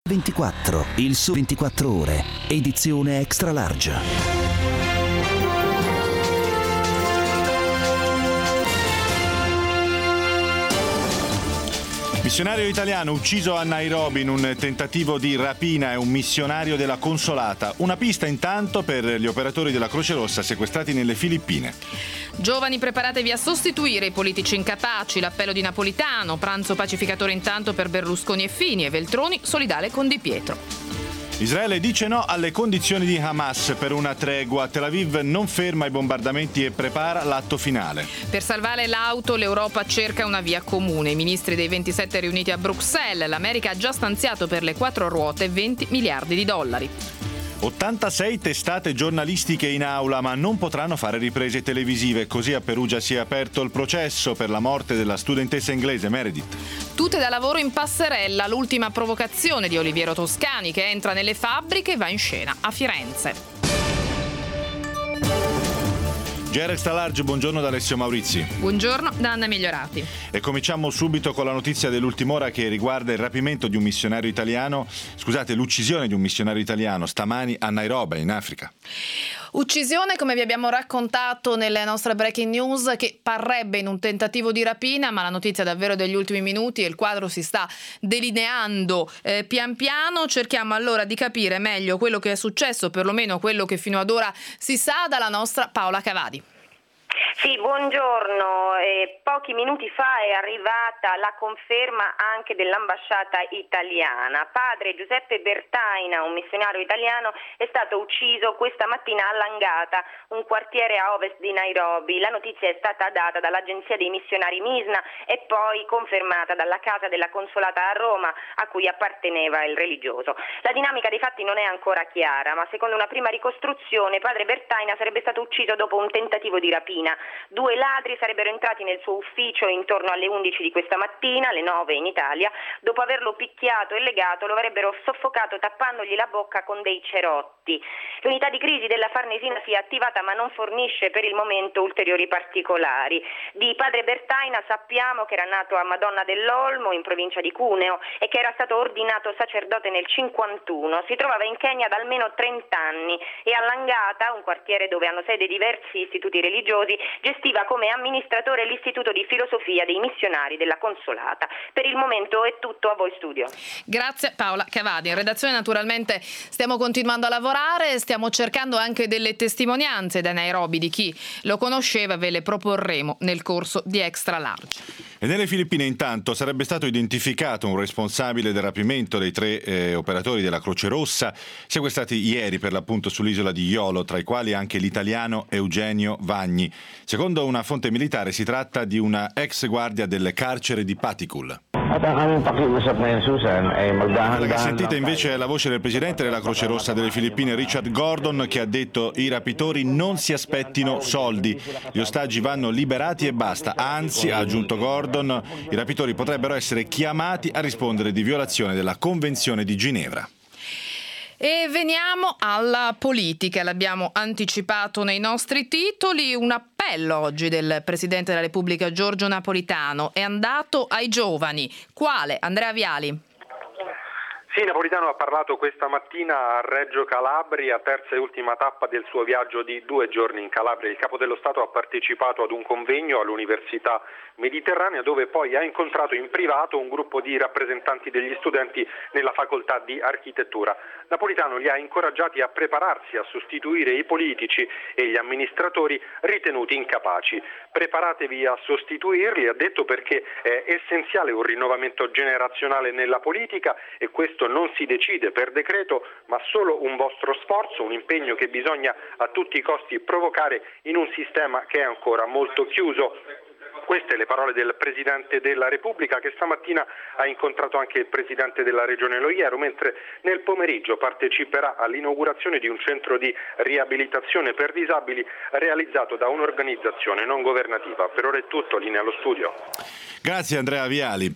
24, il su 24 ore, edizione extra large. Missionario italiano ucciso a Nairobi in un tentativo di rapina e un missionario della Consolata. Una pista intanto per gli operatori della Croce Rossa sequestrati nelle Filippine. Giovani, preparatevi a sostituire i politici incapaci, l'appello di Napolitano, pranzo pacificatore intanto per Berlusconi e Fini e Veltroni solidale con Di Pietro. Israele dice no alle condizioni di Hamas per una tregua. Tel Aviv non ferma i bombardamenti e prepara l'atto finale. Per salvare l'auto l'Europa cerca una via comune. I ministri dei 27 riuniti a Bruxelles. L'America ha già stanziato per le 4 ruote 20 miliardi di dollari. 86 testate giornalistiche in aula, ma non potranno fare riprese televisive. Così a Perugia si è aperto il processo per la morte della studentessa inglese Meredith. Tutte da lavoro in passerella, l'ultima provocazione di Oliviero Toscani che entra nelle fabbriche e va in scena a Firenze. GR Extra Large, buongiorno da Alessio Maurizi. Buongiorno da Anna Migliorati. E cominciamo subito con la notizia dell'ultima ora che riguarda il rapimento di un missionario italiano, l'uccisione di un missionario italiano stamani a Nairobi, in Africa. Uccisione, come vi abbiamo raccontato nelle nostre breaking news, che parrebbe in un tentativo di rapina, ma la notizia è davvero degli ultimi minuti e il quadro si sta delineando pian piano. Cerchiamo allora di capire meglio quello che è successo, perlomeno quello che fino ad ora si sa, dalla nostra Paola Cavadi. Sì, buongiorno. Pochi minuti fa è arrivata la conferma anche dell'ambasciata italiana. Padre Giuseppe Bertaina, un missionario italiano, è stato ucciso questa mattina a Langata, un quartiere a ovest di Nairobi. La notizia è stata data dall'agenzia dei missionari MISNA e poi confermata dalla casa della Consolata a Roma, a cui apparteneva il religioso. La dinamica dei fatti non è ancora chiara, ma secondo una prima ricostruzione padre Bertaina sarebbe stato ucciso dopo un tentativo di rapina. 2 ladri sarebbero entrati nel suo ufficio intorno alle 11 di questa mattina, alle 9 in Italia. Dopo averlo picchiato e legato lo avrebbero soffocato tappandogli la bocca con dei cerotti. L'unità di crisi della Farnesina si è attivata ma non fornisce per il momento ulteriori particolari. Di padre Bertaina sappiamo che era nato a Madonna dell'Olmo in provincia di Cuneo e che era stato ordinato sacerdote nel 51. Si trovava in Kenya da almeno 30 anni e a Langata, un quartiere dove hanno sede diversi istituti religiosi, gestiva come amministratore l'Istituto di Filosofia dei Missionari della Consolata. Per il momento è tutto, a voi studio. Grazie Paola Cavadi. In redazione naturalmente stiamo continuando a lavorare, stiamo cercando anche delle testimonianze da Nairobi di chi lo conosceva, ve le proporremo nel corso di Extra Large. E nelle Filippine intanto sarebbe stato identificato un responsabile del rapimento dei 3 operatori della Croce Rossa sequestrati ieri per l'appunto sull'isola di Jolo, tra i quali anche l'italiano Eugenio Vagni. Secondo una fonte militare si tratta di una ex guardia del carcere di Patikul. Quella che sentite invece è la voce del presidente della Croce Rossa delle Filippine, Richard Gordon, che ha detto: i rapitori non si aspettino soldi, gli ostaggi vanno liberati e basta. Anzi, ha aggiunto Gordon, i rapitori potrebbero essere chiamati a rispondere di violazione della Convenzione di Ginevra. E veniamo alla politica, l'abbiamo anticipato nei nostri titoli, un appello oggi del Presidente della Repubblica Giorgio Napolitano è andato ai giovani. Quale? Andrea Viali. Sì, Napolitano ha parlato questa mattina a Reggio Calabria, terza e ultima tappa del suo viaggio di 2 giorni in Calabria. Il Capo dello Stato ha partecipato ad un convegno all'Università Mediterranea dove poi ha incontrato in privato un gruppo di rappresentanti degli studenti nella facoltà di architettura. Napolitano li ha incoraggiati a prepararsi a sostituire i politici e gli amministratori ritenuti incapaci. Preparatevi a sostituirli, ha detto, perché è essenziale un rinnovamento generazionale nella politica e questo non si decide per decreto, ma solo un vostro sforzo, un impegno che bisogna a tutti i costi provocare in un sistema che è ancora molto chiuso. Queste le parole del Presidente della Repubblica, che stamattina ha incontrato anche il Presidente della Regione Loiero, mentre nel pomeriggio parteciperà all'inaugurazione di un centro di riabilitazione per disabili realizzato da un'organizzazione non governativa. Per ora è tutto, linea allo studio. Grazie Andrea Viali.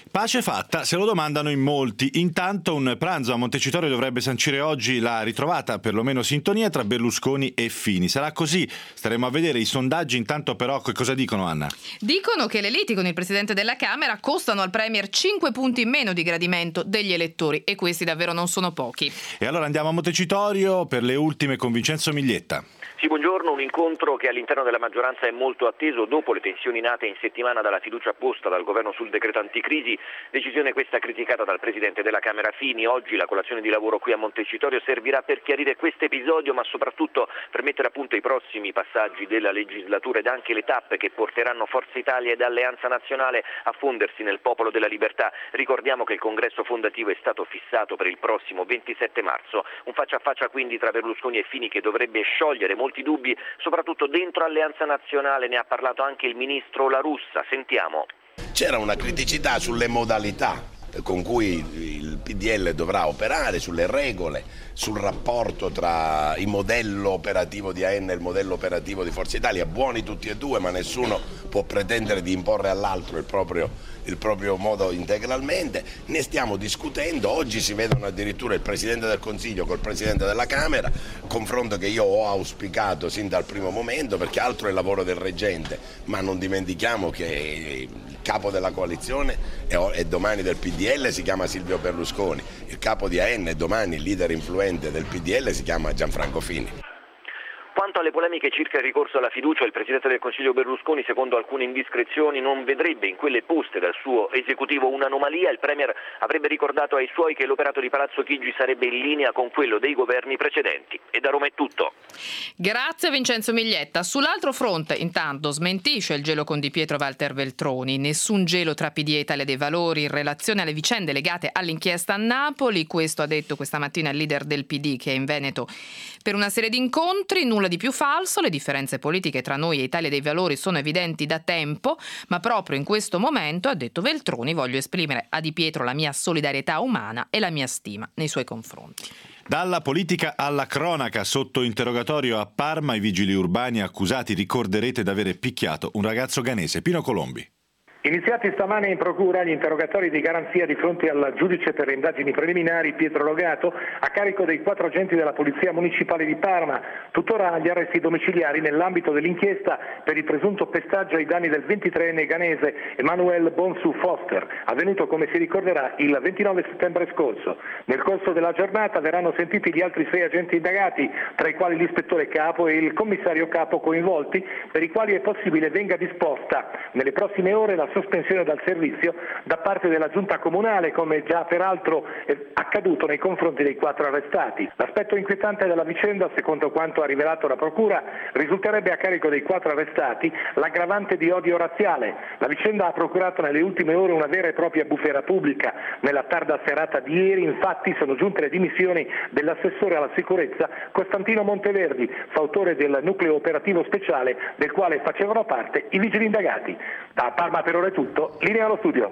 Pace fatta, se lo domandano in molti. Intanto un pranzo a Montecitorio dovrebbe sancire oggi la ritrovata, perlomeno sintonia, tra Berlusconi e Fini. Sarà così? Staremo a vedere. I sondaggi intanto però cosa dicono, Anna? Dicono che le liti con il Presidente della Camera costano al Premier 5 punti in meno di gradimento degli elettori, e questi davvero non sono pochi. E allora andiamo a Montecitorio per le ultime con Vincenzo Miglietta. Sì, buongiorno. Un incontro che all'interno della maggioranza è molto atteso dopo le tensioni nate in settimana dalla fiducia posta dal governo sul decreto anticrisi, decisione questa criticata dal Presidente della Camera Fini. Oggi la colazione di lavoro qui a Montecitorio servirà per chiarire questo episodio, ma soprattutto per mettere a punto i prossimi passaggi della legislatura ed anche le tappe che porteranno Forza Italia ed Alleanza Nazionale a fondersi nel Popolo della Libertà. Ricordiamo che il congresso fondativo è stato fissato per il prossimo 27 marzo, un faccia a faccia quindi tra Berlusconi e Fini che dovrebbe sciogliere molti dubbi, soprattutto dentro Alleanza Nazionale. Ne ha parlato anche il ministro La Russa. Sentiamo. C'era una criticità sulle modalità con cui il PDL dovrà operare, sulle regole, sul rapporto tra il modello operativo di AN e il modello operativo di Forza Italia, buoni tutti e due, ma nessuno può pretendere di imporre all'altro il proprio modo integralmente. Ne stiamo discutendo, oggi si vedono addirittura il Presidente del Consiglio col Presidente della Camera, confronto che io ho auspicato sin dal primo momento, perché altro è il lavoro del reggente, ma non dimentichiamo che il capo della coalizione e domani del PDL si chiama Silvio Berlusconi, il capo di AN e domani il leader influente del PDL si chiama Gianfranco Fini. Quanto alle polemiche circa il ricorso alla fiducia, il Presidente del Consiglio Berlusconi, secondo alcune indiscrezioni, non vedrebbe in quelle poste dal suo esecutivo un'anomalia. Il Premier avrebbe ricordato ai suoi che l'operato di Palazzo Chigi sarebbe in linea con quello dei governi precedenti. E da Roma è tutto. Grazie Vincenzo Miglietta. Sull'altro fronte, intanto, smentisce il gelo con Di Pietro Walter Veltroni. Nessun gelo tra PD e Italia dei Valori in relazione alle vicende legate all'inchiesta a Napoli. Questo ha detto questa mattina il leader del PD, che è in Veneto per una serie di incontri. Nulla di più falso, le differenze politiche tra noi e Italia dei Valori sono evidenti da tempo, ma proprio in questo momento, ha detto Veltroni, voglio esprimere a Di Pietro la mia solidarietà umana e la mia stima nei suoi confronti. Dalla politica alla cronaca, sotto interrogatorio a Parma i vigili urbani accusati, ricorderete, d'avere picchiato un ragazzo ghanese. Pino Colombi. Iniziati stamane in procura gli interrogatori di garanzia di fronte al giudice per le indagini preliminari Pietro Rogato a carico dei 4 agenti della Polizia Municipale di Parma, tuttora agli arresti domiciliari nell'ambito dell'inchiesta per il presunto pestaggio ai danni del 23enne ghanese Emmanuel Bonsu Foster, avvenuto, come si ricorderà, il 29 settembre scorso. Nel corso della giornata verranno sentiti gli altri 6 agenti indagati, tra i quali l'ispettore capo e il commissario capo coinvolti, per i quali è possibile venga disposta nelle prossime ore la sospensione dal servizio da parte della giunta comunale, come già peraltro è accaduto nei confronti dei 4 arrestati. L'aspetto inquietante della vicenda, secondo quanto ha rivelato la procura, risulterebbe a carico dei 4 arrestati l'aggravante di odio razziale. La vicenda ha procurato nelle ultime ore una vera e propria bufera pubblica. Nella tarda serata di ieri, infatti, sono giunte le dimissioni dell'assessore alla sicurezza Costantino Monteverdi, fautore del nucleo operativo speciale del quale facevano parte i vigili indagati. Da Parma per ora è tutto, linea allo studio.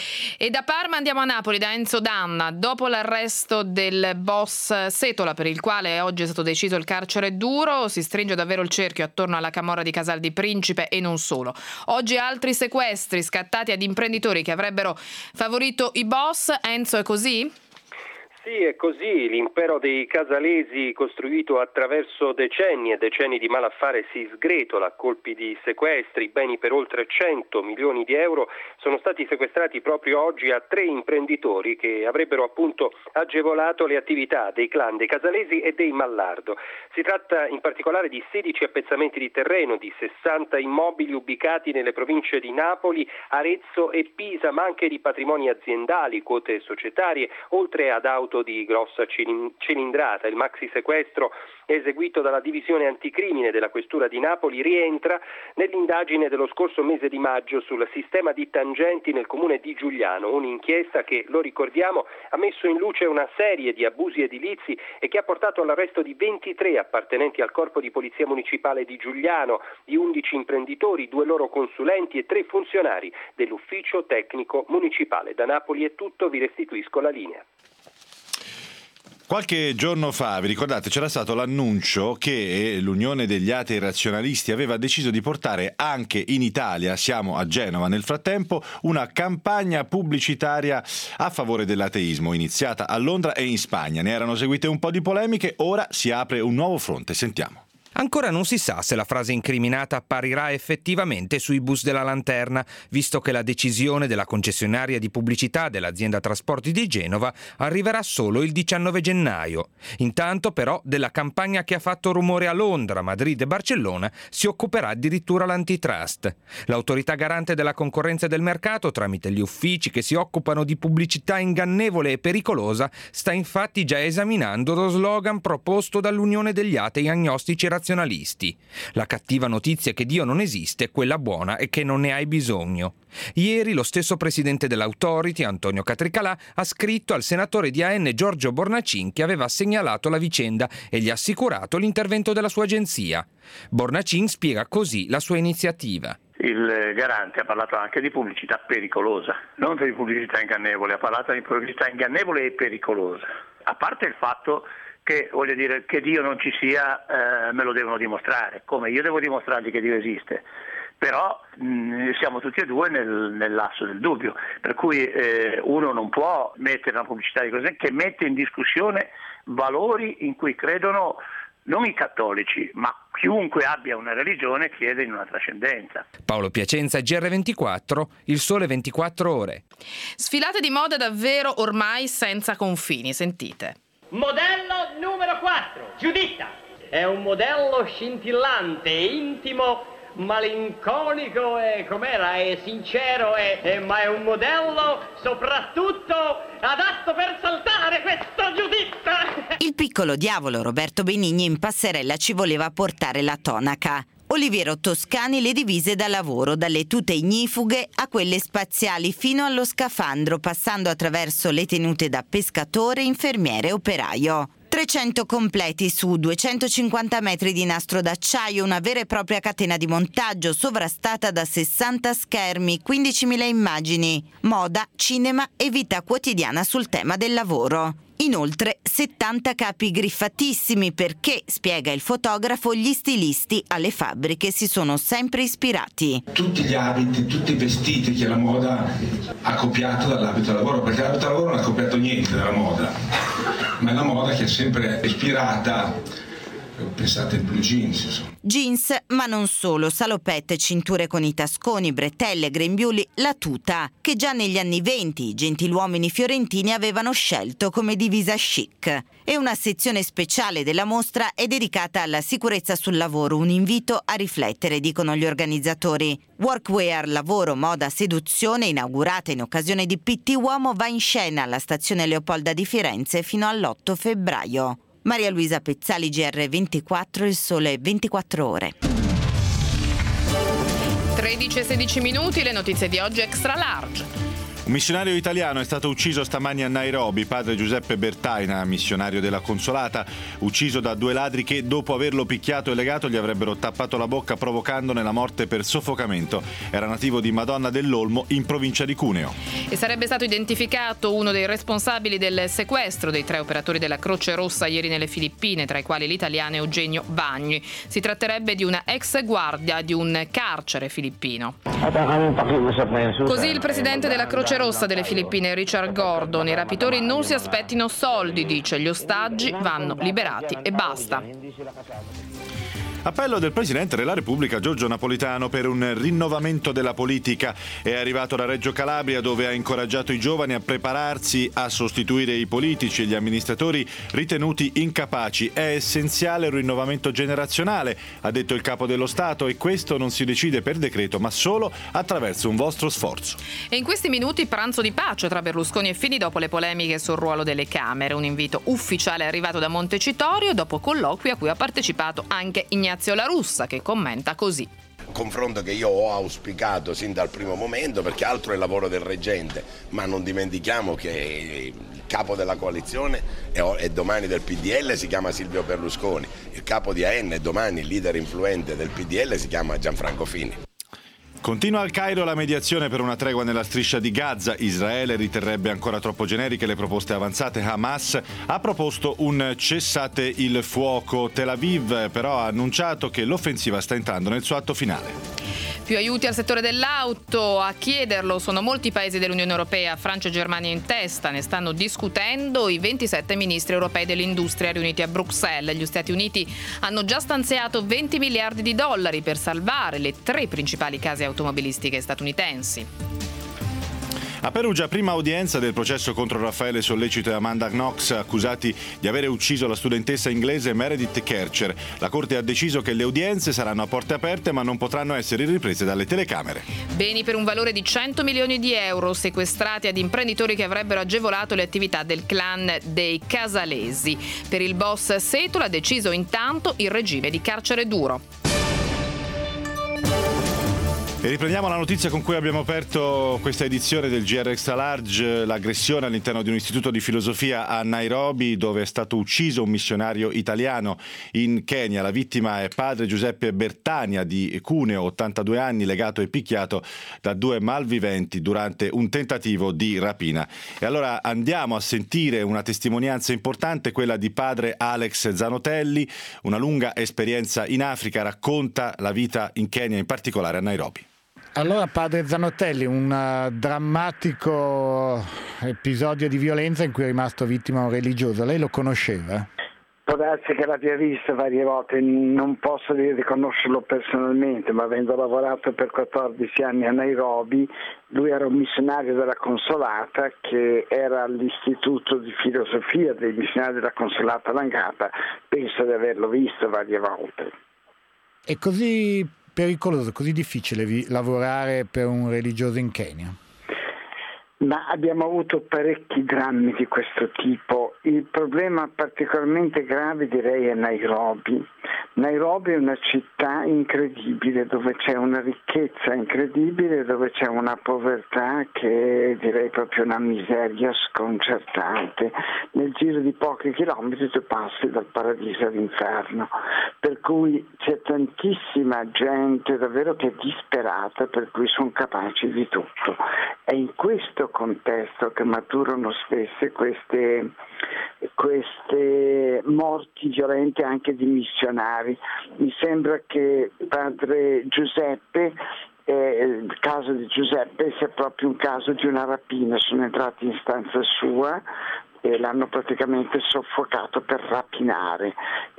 E da Parma andiamo a Napoli, da Enzo Danna. Dopo l'arresto del boss Setola, per il quale oggi è stato deciso il carcere duro, si stringe davvero il cerchio attorno alla camorra di Casal di Principe e non solo. Oggi altri sequestri scattati ad imprenditori che avrebbero favorito i boss. Enzo, è così? Sì, è così. L'impero dei casalesi, costruito attraverso decenni e decenni di malaffare, si sgretola a colpi di sequestri. Beni per oltre 100 milioni di euro sono stati sequestrati proprio oggi a 3 imprenditori che avrebbero appunto agevolato le attività dei clan dei casalesi e dei Mallardo. Si tratta in particolare di 16 appezzamenti di terreno, di 60 immobili ubicati nelle province di Napoli, Arezzo e Pisa, ma anche di patrimoni aziendali, quote societarie, oltre ad auto di grossa cilindrata. Il maxi sequestro eseguito dalla divisione anticrimine della Questura di Napoli rientra nell'indagine dello scorso mese di maggio sul sistema di tangenti nel comune di Giugliano, un'inchiesta che, lo ricordiamo, ha messo in luce una serie di abusi edilizi e che ha portato all'arresto di 23 appartenenti al corpo di polizia municipale di Giugliano, di 11 imprenditori, 2 loro consulenti e 3 funzionari dell'ufficio tecnico municipale. Da Napoli è tutto, vi restituisco la linea. Qualche giorno fa, vi ricordate, c'era stato l'annuncio che l'Unione degli Atei Razionalisti aveva deciso di portare anche in Italia, siamo a Genova nel frattempo, una campagna pubblicitaria a favore dell'ateismo, iniziata a Londra e in Spagna. Ne erano seguite un po' di polemiche, ora si apre un nuovo fronte, sentiamo. Ancora non si sa se la frase incriminata apparirà effettivamente sui bus della Lanterna, visto che la decisione della concessionaria di pubblicità dell'azienda trasporti di Genova arriverà solo il 19 gennaio. Intanto però della campagna che ha fatto rumore a Londra, Madrid e Barcellona si occuperà addirittura l'antitrust. L'autorità garante della concorrenza e del mercato, tramite gli uffici che si occupano di pubblicità ingannevole e pericolosa, sta infatti già esaminando lo slogan proposto dall'Unione degli Atei Agnostici Razionalisti. La cattiva notizia che Dio non esiste, quella buona è che non ne hai bisogno. Ieri lo stesso presidente dell'Authority, Antonio Catricalà, ha scritto al senatore di AN Giorgio Bornacin che aveva segnalato la vicenda e gli ha assicurato l'intervento della sua agenzia. Bornacin spiega così la sua iniziativa. Il garante ha parlato anche di pubblicità pericolosa, non di pubblicità ingannevole, ha parlato di pubblicità ingannevole e pericolosa. A parte il fatto che, voglio dire, che Dio non ci sia, me lo devono dimostrare, come io devo dimostrargli che Dio esiste, però siamo tutti e due nell'asso del dubbio, per cui uno non può mettere una pubblicità di cose che mette in discussione valori in cui credono non i cattolici, ma chiunque abbia una religione chiede in una trascendenza. Paolo Piacenza, GR24, Il Sole 24 Ore. Sfilate di moda davvero ormai senza confini, sentite. Modello numero 4, Giuditta. È un modello scintillante, intimo, malinconico e com'era, è sincero, ma è un modello soprattutto adatto per saltare, questo Giuditta. Il piccolo diavolo Roberto Benigni in passerella ci voleva portare la tonaca. Oliviero Toscani le divise da lavoro, dalle tute ignifughe a quelle spaziali fino allo scafandro, passando attraverso le tenute da pescatore, infermiere e operaio. 300 completi su 250 metri di nastro d'acciaio, una vera e propria catena di montaggio sovrastata da 60 schermi, 15.000 immagini, moda, cinema e vita quotidiana sul tema del lavoro. Inoltre 70 capi griffatissimi perché, spiega il fotografo, gli stilisti alle fabbriche si sono sempre ispirati. Tutti gli abiti, tutti i vestiti che la moda ha copiato dall'abito da lavoro, perché l'abito da lavoro non ha copiato niente dalla moda, ma è la moda che è sempre ispirata. Pensate ai blue jeans, insomma. Jeans, ma non solo, salopette, cinture con i tasconi, bretelle, grembiuli, la tuta, che già negli anni 20 i gentiluomini fiorentini avevano scelto come divisa chic. E una sezione speciale della mostra è dedicata alla sicurezza sul lavoro, un invito a riflettere, dicono gli organizzatori. Workwear, lavoro, moda, seduzione, inaugurata in occasione di PT Uomo, va in scena alla stazione Leopolda di Firenze fino all'8 febbraio. Maria Luisa Pezzali, GR24, Il Sole 24 Ore. 13:16, le notizie di oggi extra large. Un missionario italiano è stato ucciso stamani a Nairobi, padre Giuseppe Bertaina, missionario della Consolata, ucciso da due ladri che, dopo averlo picchiato e legato, gli avrebbero tappato la bocca provocandone la morte per soffocamento. Era nativo di Madonna dell'Olmo, in provincia di Cuneo. E sarebbe stato identificato uno dei responsabili del sequestro dei 3 operatori della Croce Rossa ieri nelle Filippine, tra i quali l'italiano Eugenio Bagni. Si tratterebbe di una ex guardia di un carcere filippino. Così il presidente della Croce Rossa delle Filippine, Richard Gordon: i rapitori non si aspettino soldi, dice, gli ostaggi vanno liberati e basta. Appello del Presidente della Repubblica Giorgio Napolitano per un rinnovamento della politica. È arrivato da Reggio Calabria, dove ha incoraggiato i giovani a prepararsi a sostituire i politici e gli amministratori ritenuti incapaci. È essenziale il rinnovamento generazionale, ha detto il Capo dello Stato, e questo non si decide per decreto, ma solo attraverso un vostro sforzo. E in questi minuti pranzo di pace tra Berlusconi e Fini dopo le polemiche sul ruolo delle Camere. Un invito ufficiale arrivato da Montecitorio dopo colloqui a cui ha partecipato anche Ignazio La Russa, che commenta così. Confronto che io ho auspicato sin dal primo momento, perché altro è il lavoro del reggente, ma non dimentichiamo che il capo della coalizione è domani del PDL, si chiama Silvio Berlusconi, il capo di AN è domani il leader influente del PDL, si chiama Gianfranco Fini. Continua al Cairo la mediazione per una tregua nella striscia di Gaza. Israele riterrebbe ancora troppo generiche le proposte avanzate. Hamas ha proposto un cessate il fuoco. Tel Aviv però ha annunciato che l'offensiva sta entrando nel suo atto finale. Più aiuti al settore dell'auto, a chiederlo sono molti paesi dell'Unione Europea, Francia e Germania in testa, ne stanno discutendo i 27 ministri europei dell'industria riuniti a Bruxelles. Gli Stati Uniti hanno già stanziato 20 miliardi di dollari per salvare le 3 principali case automobilistiche statunitensi. A Perugia, prima udienza del processo contro Raffaele Sollecito e Amanda Knox, accusati di avere ucciso la studentessa inglese Meredith Kercher. La Corte ha deciso che le udienze saranno a porte aperte ma non potranno essere riprese dalle telecamere. Beni per un valore di 100 milioni di euro sequestrati ad imprenditori che avrebbero agevolato le attività del clan dei Casalesi. Per il boss Setola ha deciso intanto il regime di carcere duro. E riprendiamo la notizia con cui abbiamo aperto questa edizione del GR Extra Large, l'aggressione all'interno di un istituto di filosofia a Nairobi, dove è stato ucciso un missionario italiano in Kenya. La vittima è padre Giuseppe Bertania di Cuneo, 82 anni, legato e picchiato da 2 malviventi durante un tentativo di rapina. E allora andiamo a sentire una testimonianza importante, quella di padre Alex Zanotelli. Una lunga esperienza in Africa, racconta la vita in Kenya, in particolare a Nairobi. Allora, padre Zanotelli, un drammatico episodio di violenza in cui è rimasto vittima un religioso, lei lo conosceva? Può darsi che l'abbia visto varie volte, non posso dire di conoscerlo personalmente, ma avendo lavorato per 14 anni a Nairobi, lui era un missionario della Consolata che era all'istituto di filosofia dei missionari della Consolata Langata, penso di averlo visto varie volte. È così pericoloso, così difficile lavorare per un religioso in Kenya? Ma abbiamo avuto parecchi drammi di questo tipo. Il problema particolarmente grave, direi, è Nairobi. Nairobi è una città incredibile, dove c'è una ricchezza incredibile, dove c'è una povertà che direi proprio una miseria sconcertante. Nel giro di pochi chilometri tu passi dal paradiso all'inferno, per cui c'è tantissima gente davvero che è disperata, per cui sono capaci di tutto. È in questo contesto che maturano spesso queste morti violente anche di missionari. Mi sembra che padre Giuseppe, il caso di Giuseppe sia proprio un caso di una rapina. Sono entrati in stanza sua e l'hanno praticamente soffocato per rapinare.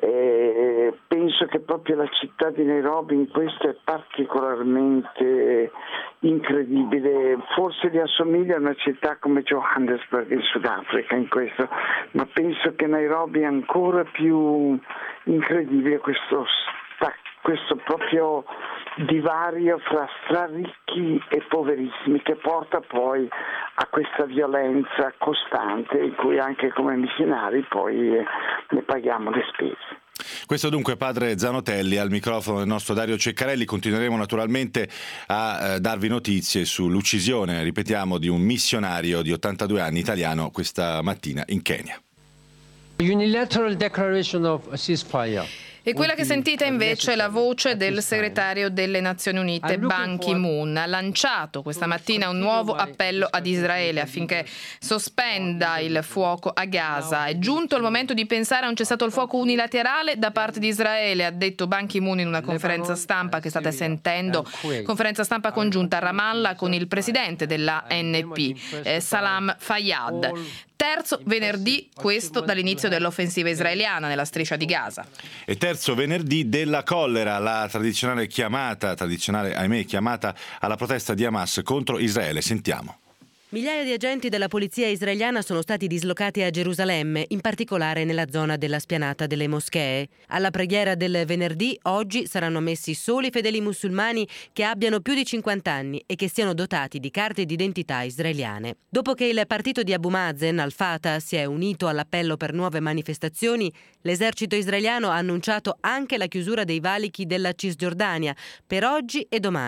Penso che proprio la città di Nairobi in questo è particolarmente incredibile, forse gli assomiglia a una città come Johannesburg in Sudafrica in questo, ma penso che Nairobi è ancora più incredibile questo proprio divario fra straricchi e poverissimi che porta poi a questa violenza costante in cui anche come missionari poi ne paghiamo le spese. Questo dunque padre Zanotelli, al microfono del nostro Dario Ceccarelli. Continueremo naturalmente a darvi notizie sull'uccisione, ripetiamo, di un missionario di 82 anni italiano questa mattina in Kenya. Unilateral declaration of ceasefire. E quella che sentite invece è la voce del segretario delle Nazioni Unite Ban Ki-moon. Ha lanciato questa mattina un nuovo appello ad Israele affinché sospenda il fuoco a Gaza. È giunto il momento di pensare a un cessato il fuoco unilaterale da parte di Israele, ha detto Ban Ki-moon in una conferenza stampa che state sentendo, conferenza stampa congiunta a Ramallah con il presidente dell'ANP, Salam Fayyad. Terzo venerdì questo dall'inizio dell'offensiva israeliana nella striscia di Gaza. E terzo venerdì della collera, la tradizionale chiamata alla protesta di Hamas contro Israele. Sentiamo. Migliaia di agenti della polizia israeliana sono stati dislocati a Gerusalemme, in particolare nella zona della spianata delle moschee. Alla preghiera del venerdì, oggi, saranno ammessi solo i fedeli musulmani che abbiano più di 50 anni e che siano dotati di carte d'identità israeliane. Dopo che il partito di Abu Mazen, al-Fatah, si è unito all'appello per nuove manifestazioni, l'esercito israeliano ha annunciato anche la chiusura dei valichi della Cisgiordania per oggi e domani.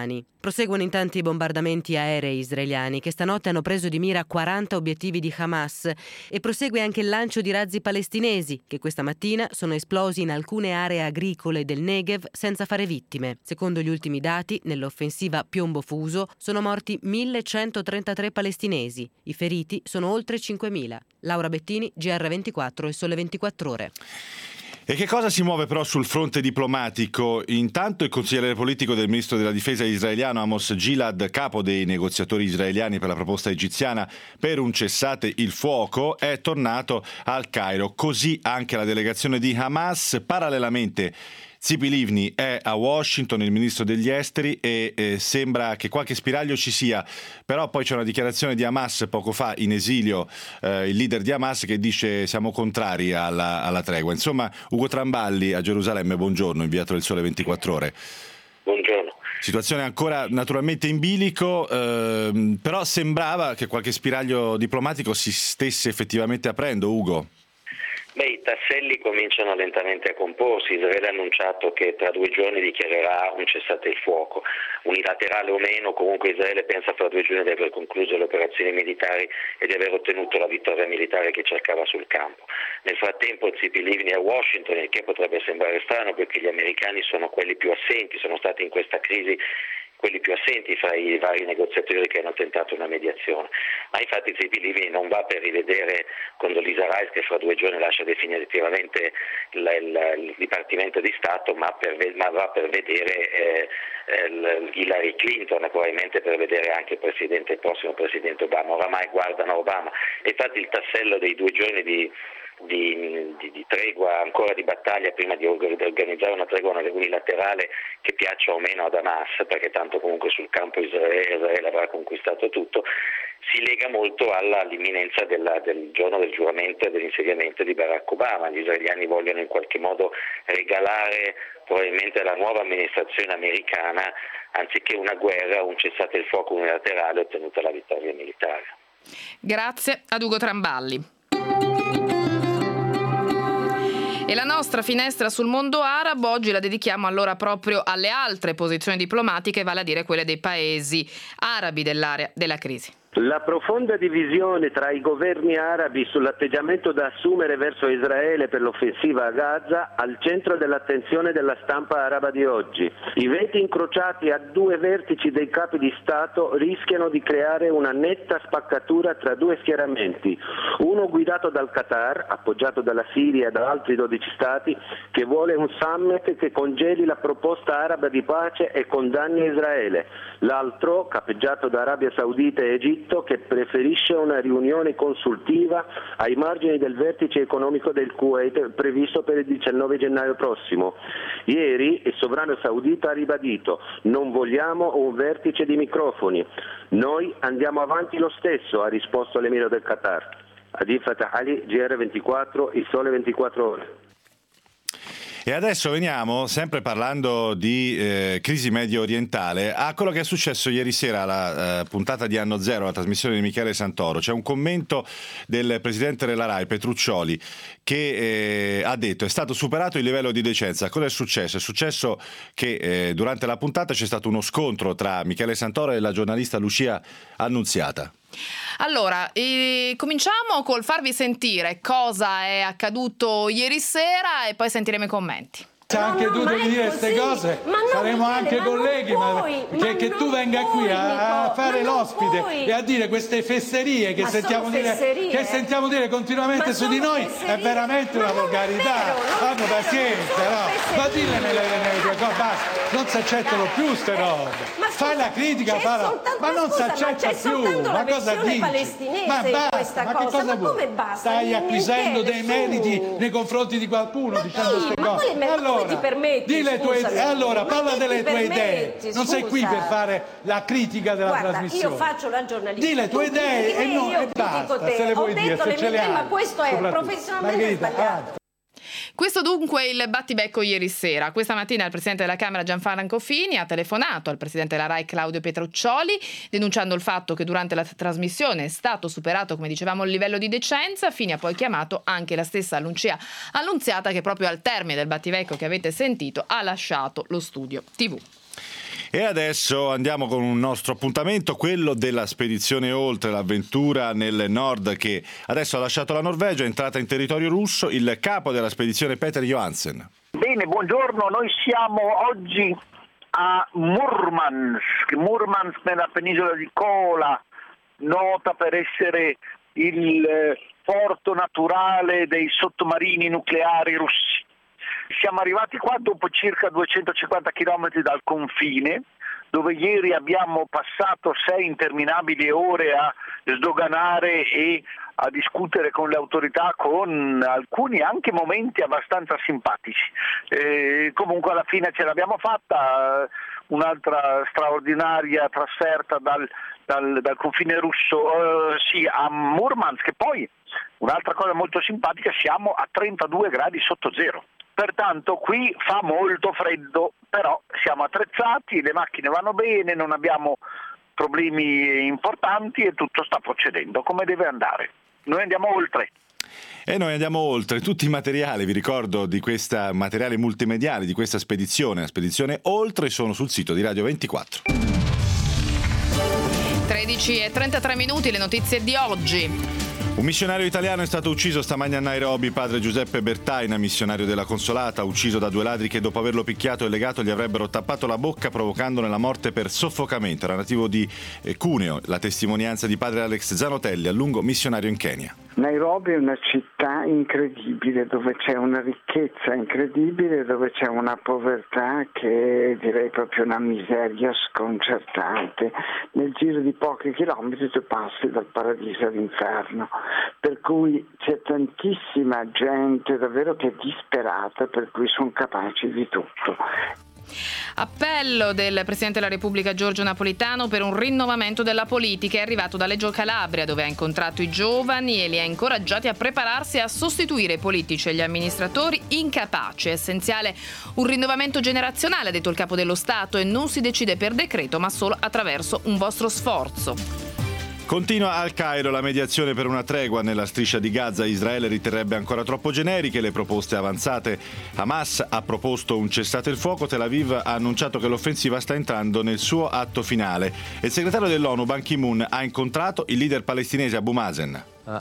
Proseguono intanto i bombardamenti aerei israeliani che stanotte hanno preso di mira 40 obiettivi di Hamas e prosegue anche il lancio di razzi palestinesi che questa mattina sono esplosi in alcune aree agricole del Negev senza fare vittime. Secondo gli ultimi dati, nell'offensiva Piombo Fuso sono morti 1133 palestinesi. I feriti sono oltre 5.000. Laura Bettini, GR24 e Sole 24 Ore. E che cosa si muove però sul fronte diplomatico? Intanto il consigliere politico del ministro della difesa israeliano Amos Gilad, capo dei negoziatori israeliani per la proposta egiziana per un cessate il fuoco, è tornato al Cairo. Così anche la delegazione di Hamas. Parallelamente Tzipi Livni è a Washington, il ministro degli esteri, e sembra che qualche spiraglio ci sia, però poi c'è una dichiarazione di Hamas poco fa in esilio, il leader di Hamas che dice siamo contrari alla tregua. Insomma, Ugo Tramballi a Gerusalemme, buongiorno, inviato del Sole 24 Ore. Buongiorno. Situazione ancora naturalmente in bilico, però sembrava che qualche spiraglio diplomatico si stesse effettivamente aprendo, Ugo. I tasselli cominciano lentamente a comporsi. Israele ha annunciato che tra 2 giorni dichiarerà un cessate il fuoco, unilaterale o meno. Comunque Israele pensa fra 2 giorni di aver concluso le operazioni militari e di aver ottenuto la vittoria militare che cercava sul campo. Nel frattempo Tzipi Livni è a Washington, il che potrebbe sembrare strano perché gli americani sono quelli più assenti, sono stati in questa crisi quelli più assenti fra i vari negoziatori che hanno tentato una mediazione. Ma infatti Tzipi Livni non va per rivedere Condoleezza Rice, che fra 2 giorni lascia definitivamente il Dipartimento di Stato, ma va per vedere Hillary Clinton, probabilmente per vedere anche il prossimo presidente Obama. Oramai guardano Obama. E infatti il tassello dei 2 giorni di tregua, ancora di battaglia prima di organizzare una tregua unilaterale che piaccia o meno ad Hamas, perché tanto comunque sul campo Israele avrà conquistato tutto, si lega molto all'imminenza del giorno del giuramento e dell'insediamento di Barack Obama. Gli israeliani vogliono in qualche modo regalare probabilmente alla nuova amministrazione americana, anziché una guerra, un cessate il fuoco unilaterale ottenuta la vittoria militare. Grazie ad Ugo Tramballi. E la nostra finestra sul mondo arabo oggi la dedichiamo allora proprio alle altre posizioni diplomatiche, vale a dire quelle dei paesi arabi dell'area della crisi. La profonda divisione tra i governi arabi sull'atteggiamento da assumere verso Israele per l'offensiva a Gaza al centro dell'attenzione della stampa araba di oggi. I veti incrociati a 2 vertici dei capi di Stato rischiano di creare una netta spaccatura tra 2 schieramenti, uno guidato dal Qatar, appoggiato dalla Siria e da altri 12 stati, che vuole un summit che congeli la proposta araba di pace e condanni Israele, l'altro, capeggiato da Arabia Saudita e Egitto, che preferisce una riunione consultiva ai margini del vertice economico del Kuwait previsto per il 19 gennaio prossimo. Ieri il sovrano saudita ha ribadito: non vogliamo un vertice di microfoni, noi andiamo avanti lo stesso, ha risposto l'emiro del Qatar. Adil Fatah Ali, GR24, il Sole 24 Ore. E adesso veniamo, sempre parlando di crisi medio orientale, a quello che è successo ieri sera alla puntata di Anno Zero, la trasmissione di Michele Santoro. C'è un commento del presidente della RAI, Petruccioli, che ha detto: è stato superato il livello di decenza. Cosa è successo? È successo che durante la puntata c'è stato uno scontro tra Michele Santoro e la giornalista Lucia Annunziata. Allora, cominciamo col farvi sentire cosa è accaduto ieri sera e poi sentiremo i commenti. Se anche tu devi dire queste cose, saremo anche colleghi, che tu venga qui a fare l'ospite e a dire queste fesserie che sentiamo dire continuamente su di noi è veramente una volgarità. Hanno pazienza, no? Ma dille nelle tue cose, basta, non si accettano più ste robe. Fai la critica, ma non si accetta più. Ma cosa dici? Ma basta, ma che cosa vuoi? Stai acquisendo dei meriti nei confronti di qualcuno dicendo queste cose. Ti permetti, allora parla delle tue idee, non sei qui per fare la critica della trasmissione. Io faccio la giornalista, di le tue idee e basta, se le vuoi dire, se ce le hai. Ma questo è professionalmente sbagliato. Questo dunque il battibecco ieri sera. Questa mattina il Presidente della Camera Gianfranco Fini ha telefonato al Presidente della RAI Claudio Petruccioli denunciando il fatto che durante la trasmissione è stato superato, come dicevamo, il livello di decenza. Fini ha poi chiamato anche la stessa Lucia Annunziata, che proprio al termine del battibecco che avete sentito ha lasciato lo studio TV. E adesso andiamo con un nostro appuntamento, quello della spedizione oltre, l'avventura nel nord che adesso ha lasciato la Norvegia, è entrata in territorio russo, il capo della spedizione Peter Johansen. Bene, buongiorno, noi siamo oggi a Murmansk nella penisola di Kola, nota per essere il porto naturale dei sottomarini nucleari russi. Siamo arrivati qua dopo circa 250 km dal confine, dove ieri abbiamo passato 6 interminabili ore a sdoganare e a discutere con le autorità, con alcuni anche momenti abbastanza simpatici. Comunque alla fine ce l'abbiamo fatta, un'altra straordinaria trasferta dal confine russo a Murmansk, e poi un'altra cosa molto simpatica, siamo a 32 gradi sotto zero. Pertanto qui fa molto freddo, però siamo attrezzati, le macchine vanno bene, non abbiamo problemi importanti e tutto sta procedendo come deve andare. Noi andiamo oltre. E noi andiamo oltre. Tutti i materiali, vi ricordo, di questa materiale multimediale, di questa spedizione, la spedizione oltre, sono sul sito di Radio 24. 13:33, le notizie di oggi. Un missionario italiano è stato ucciso stamani a Nairobi, padre Giuseppe Bertaina, missionario della Consolata, ucciso da 2 ladri che dopo averlo picchiato e legato gli avrebbero tappato la bocca provocandone la morte per soffocamento. Era nativo di Cuneo, la testimonianza di padre Alex Zanotelli, a lungo missionario in Kenya. Nairobi è una città incredibile, dove c'è una ricchezza incredibile, dove c'è una povertà che direi proprio una miseria sconcertante. Nel giro di pochi chilometri tu passi dal paradiso all'inferno, per cui c'è tantissima gente davvero che è disperata, per cui sono capaci di tutto. Appello del Presidente della Repubblica Giorgio Napolitano per un rinnovamento della politica. È arrivato da Reggio Calabria, dove ha incontrato i giovani e li ha incoraggiati a prepararsi a sostituire i politici e gli amministratori incapaci. È essenziale un rinnovamento generazionale, ha detto il Capo dello Stato, e non si decide per decreto ma solo attraverso un vostro sforzo. Continua al Cairo la mediazione per una tregua nella striscia di Gaza. Israele riterrebbe ancora troppo generiche le proposte avanzate. Hamas ha proposto un cessate il fuoco. Tel Aviv ha annunciato che l'offensiva sta entrando nel suo atto finale. Il segretario dell'ONU Ban Ki-moon ha incontrato il leader palestinese Abu Mazen.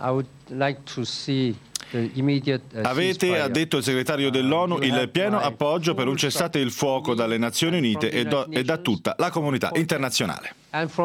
Avete, ha detto il segretario dell'ONU, il pieno appoggio per un cessate il fuoco dalle Nazioni Unite e da tutta la comunità internazionale.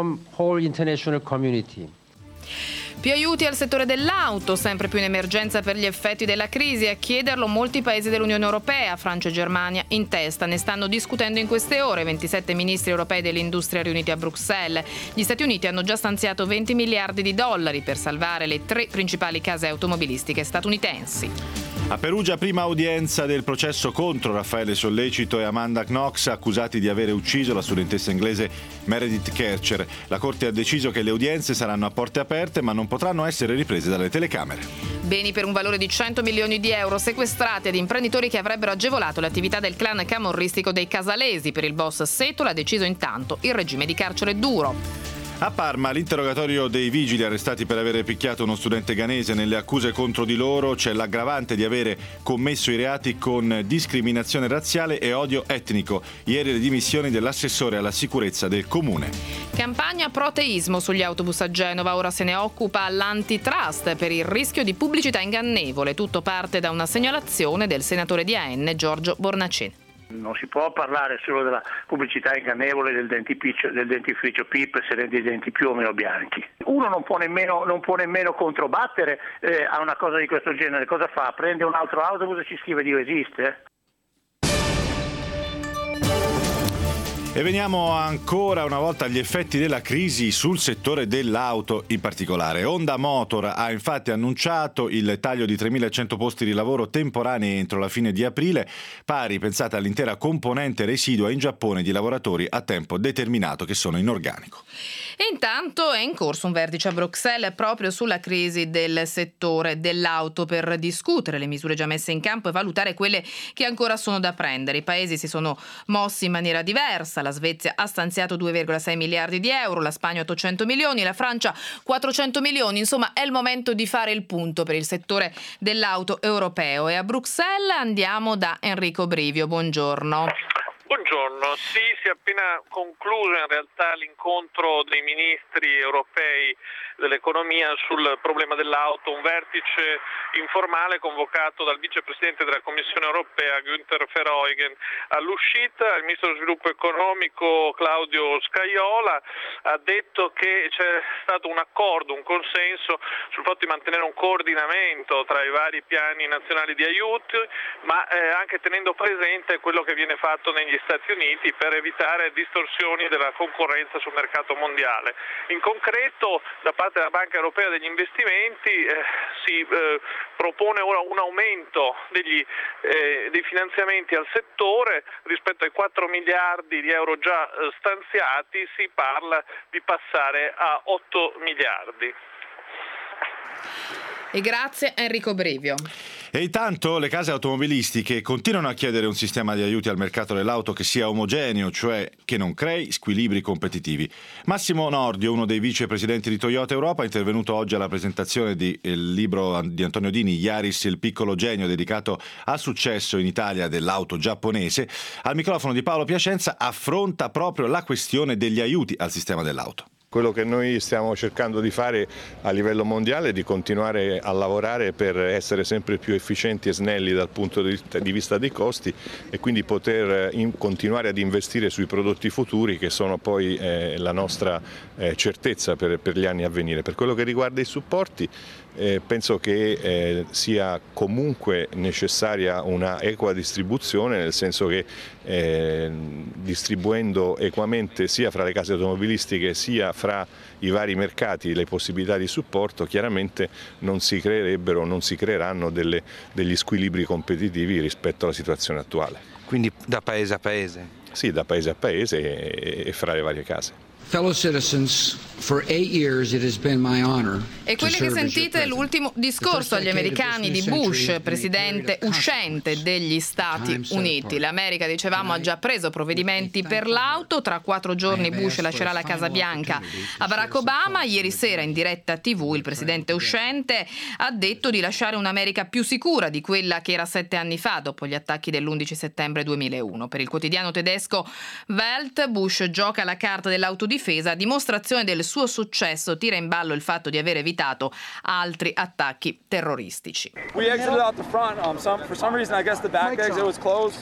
Più aiuti al settore dell'auto, sempre più in emergenza per gli effetti della crisi. A chiederlo molti paesi dell'Unione Europea, Francia e Germania in testa. Ne stanno discutendo in queste ore 27 ministri europei dell'industria riuniti a Bruxelles. Gli Stati Uniti hanno già stanziato 20 miliardi di dollari per salvare le 3 principali case automobilistiche statunitensi. A Perugia, prima udienza del processo contro Raffaele Sollecito e Amanda Knox, accusati di avere ucciso la studentessa inglese Meredith Kercher. La Corte ha deciso che le udienze saranno a porte aperte ma non potranno essere riprese dalle telecamere. Beni per un valore di 100 milioni di euro sequestrati ad imprenditori che avrebbero agevolato le attività del clan camorristico dei Casalesi. Per il boss Setola ha deciso intanto il regime di carcere duro. A Parma, l'interrogatorio dei vigili arrestati per avere picchiato uno studente ghanese. Nelle accuse contro di loro c'è l'aggravante di avere commesso i reati con discriminazione razziale e odio etnico. Ieri le dimissioni dell'assessore alla sicurezza del comune. Campagna proteismo sugli autobus a Genova. Ora se ne occupa l'antitrust per il rischio di pubblicità ingannevole. Tutto parte da una segnalazione del senatore di AN Giorgio Bornacin. Non si può parlare solo della pubblicità ingannevole del dentifricio PIP se rende i denti più o meno bianchi. Uno non può nemmeno controbattere a una cosa di questo genere. Cosa fa? Prende un altro autobus e ci scrive Dio esiste? E veniamo ancora una volta agli effetti della crisi sul settore dell'auto in particolare. Honda Motor ha infatti annunciato il taglio di 3.100 posti di lavoro temporanei entro la fine di aprile, pari, pensate, all'intera componente residua in Giappone di lavoratori a tempo determinato che sono in organico. E intanto è in corso un vertice a Bruxelles proprio sulla crisi del settore dell'auto per discutere le misure già messe in campo e valutare quelle che ancora sono da prendere. I paesi si sono mossi in maniera diversa. La Svezia ha stanziato 2,6 miliardi di euro, la Spagna 800 milioni, la Francia 400 milioni. Insomma, è il momento di fare il punto per il settore dell'auto europeo. E a Bruxelles andiamo da Enrico Brivio. Buongiorno. buongiorno. Sì, si è appena concluso in realtà l'incontro dei ministri europei dell'economia sul problema dell'auto, un vertice informale convocato dal vicepresidente della Commissione europea Günther Verheugen. All'uscita il ministro dello sviluppo economico Claudio Scajola ha detto che c'è stato un accordo, un consenso sul fatto di mantenere un coordinamento tra i vari piani nazionali di aiuti, ma anche tenendo presente quello che viene fatto negli Stati Uniti per evitare distorsioni della concorrenza sul mercato mondiale. In concreto, da parte della Banca Europea degli Investimenti si propone ora un aumento dei finanziamenti al settore rispetto ai 4 miliardi di euro già stanziati, si parla di passare a 8 miliardi. E grazie Enrico Brivio. E intanto le case automobilistiche continuano a chiedere un sistema di aiuti al mercato dell'auto che sia omogeneo, cioè che non crei squilibri competitivi. Massimo Nordio, uno dei vicepresidenti di Toyota Europa, è intervenuto oggi alla presentazione del libro di Antonio Dini, Yaris, il piccolo genio, dedicato al successo in Italia dell'auto giapponese. Al microfono di Paolo Piacenza affronta proprio la questione degli aiuti al sistema dell'auto. Quello che noi stiamo cercando di fare a livello mondiale è di continuare a lavorare per essere sempre più efficienti e snelli dal punto di vista dei costi e quindi poter continuare ad investire sui prodotti futuri che sono poi la nostra certezza per gli anni a venire. Per quello che riguarda i supporti, penso che sia comunque necessaria una equa distribuzione, nel senso che distribuendo equamente sia fra le case automobilistiche sia fra i vari mercati le possibilità di supporto, chiaramente non si creerebbero, non si creeranno degli squilibri competitivi rispetto alla situazione attuale. Quindi da paese a paese? Sì, da paese a paese e fra le varie case. Fellow citizens, for 8 years it has been my honor. E quelli che sentite è l'ultimo discorso agli americani di Bush, presidente uscente degli Stati Uniti. L'America, dicevamo, ha già preso provvedimenti per l'auto. Tra 4 giorni Bush lascerà la Casa Bianca a Barack Obama. Ieri sera in diretta TV il presidente uscente ha detto di lasciare un'America più sicura di quella che era 7 anni fa, dopo gli attacchi dell'11 settembre 2001. Per il quotidiano tedesco Welt, Bush gioca la carta dell'autodifesa. A dimostrazione del suo successo tira in ballo il fatto di aver evitato altri attacchi terroristici. We exited out the front. For some reason, I guess the back exit was closed.